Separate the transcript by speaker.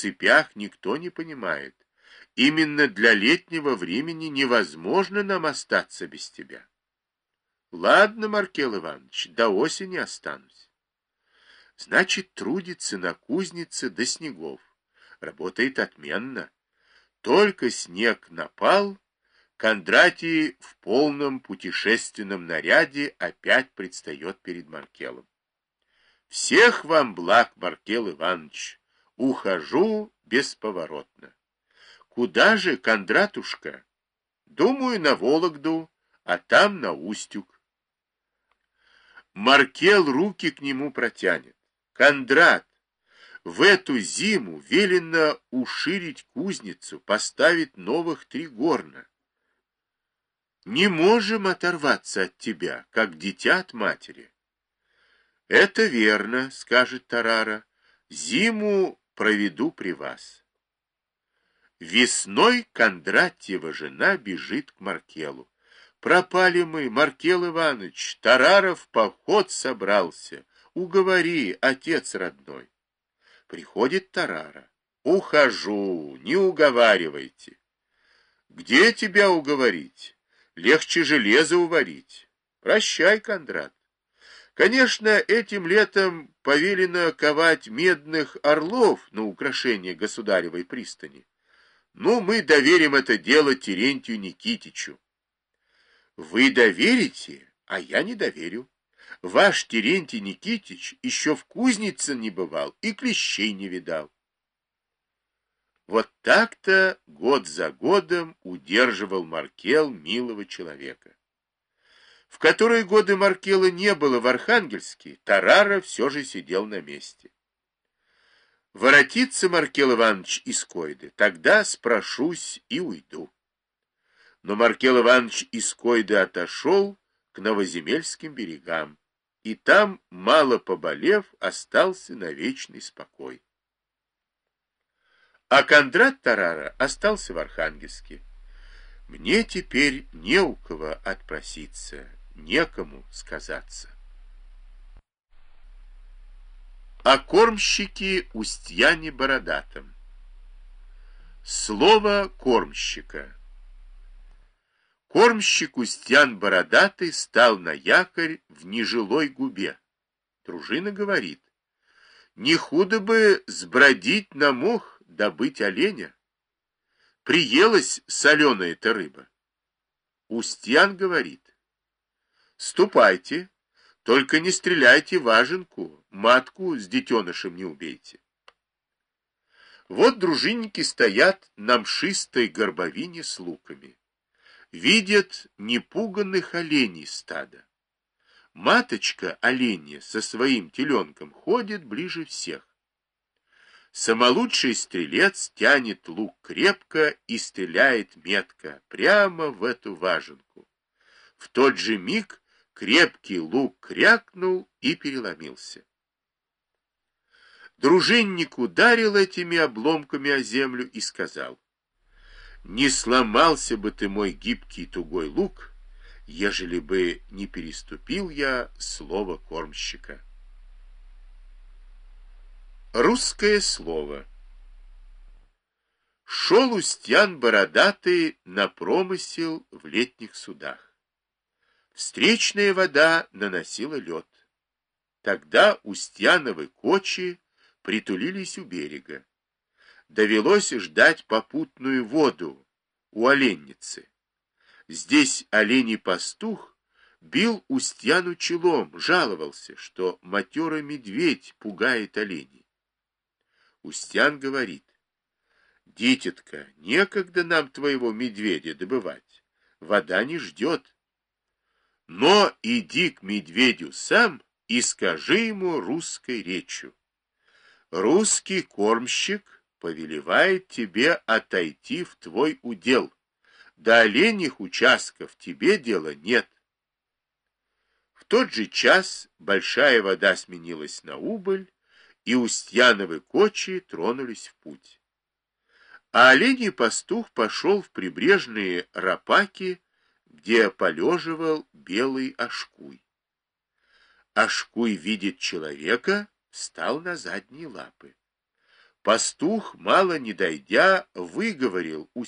Speaker 1: цепях никто не понимает. Именно для летнего времени невозможно нам остаться без тебя. Ладно, Маркел Иванович, до осени останусь. Значит, трудится на кузнице до снегов. Работает отменно. Только снег напал, Кондратий в полном путешественном наряде опять предстает перед Маркелом. Всех вам благ, Маркел Иванович. Ухожу бесповоротно. Куда же, Кондратушка? Думаю, на Вологду, а там на Устюг. Маркел руки к нему протянет. Кондрат, в эту зиму велено уширить кузницу, поставить новых 3 горна. Не можем оторваться от тебя, как дитя от матери. Это верно, скажет Тарара, зиму проведу при вас. Весной Кондратьева жена бежит к Маркелу. Пропали мы, Маркел Иванович, Тарара в поход собрался. Уговори, отец родной. Приходит Тарара. Ухожу, не уговаривайте. Где тебя уговорить? Легче железо уварить. Прощай, Кондрат. Конечно, этим летом повелено ковать медных орлов на украшение государевой пристани. Но мы доверим это дело Терентию Никитичу. Вы доверите, а я не доверю. Ваш Терентий Никитич еще в кузнице не бывал и клещей не видал. Вот так-то год за годом удерживал Маркел милого человека. В которые годы Маркела не было в Архангельске, Тарара все же сидел на месте. Воротится Маркел Иванович из Койды, тогда спрошусь и уйду. Но Маркел Иванович из Койды отошел к Новоземельским берегам, и там, мало поболев, остался на вечный спокой. А Кондрат Тарара остался в Архангельске. Мне теперь не у кого отпроситься, некому сказаться. О кормщике Устьяне Бородатом. Слово кормщика. Кормщик Устьян Бородатый стал на якорь в нежилой губе. Дружина говорит: не худо бы сбродить на мох, добыть оленя. Приелась соленая-то рыба. Устьян говорит: ступайте, только не стреляйте важенку, матку с детенышем не убейте. Вот дружинники стоят на мшистой горбовине с луками. Видят непуганных оленей стада. Маточка оленья со своим теленком ходит ближе всех. Самолучший стрелец тянет лук крепко и стреляет метко прямо в эту важенку. В тот же миг крепкий лук крякнул и переломился. Дружинник ударил этими обломками о землю и сказал: не сломался бы ты, мой гибкий тугой лук, ежели бы не переступил я слово кормщика. Русское слово. Шел Устьян Бородатый на промысел в летних судах. Встречная вода наносила лед. Тогда Устьяновы кочи притулились у берега. Довелось ждать попутную воду у оленницы. Здесь оленей пастух бил Устьяну челом, жаловался, что матерый медведь пугает оленей. Устьян говорит: дитятка, некогда нам твоего медведя добывать, вода не ждет. Но иди к медведю сам и скажи ему русской речью: русский кормщик повелевает тебе отойти в твой удел. До оленьих участков тебе дела нет. В тот же час большая вода сменилась на убыль, и Устьяновы кочи тронулись в путь. А оленей пастух пошел в прибрежные рапаки, где полеживал белый ашкуй. Ашкуй видит человека, встал на задние лапы. Пастух, мало не дойдя, выговорил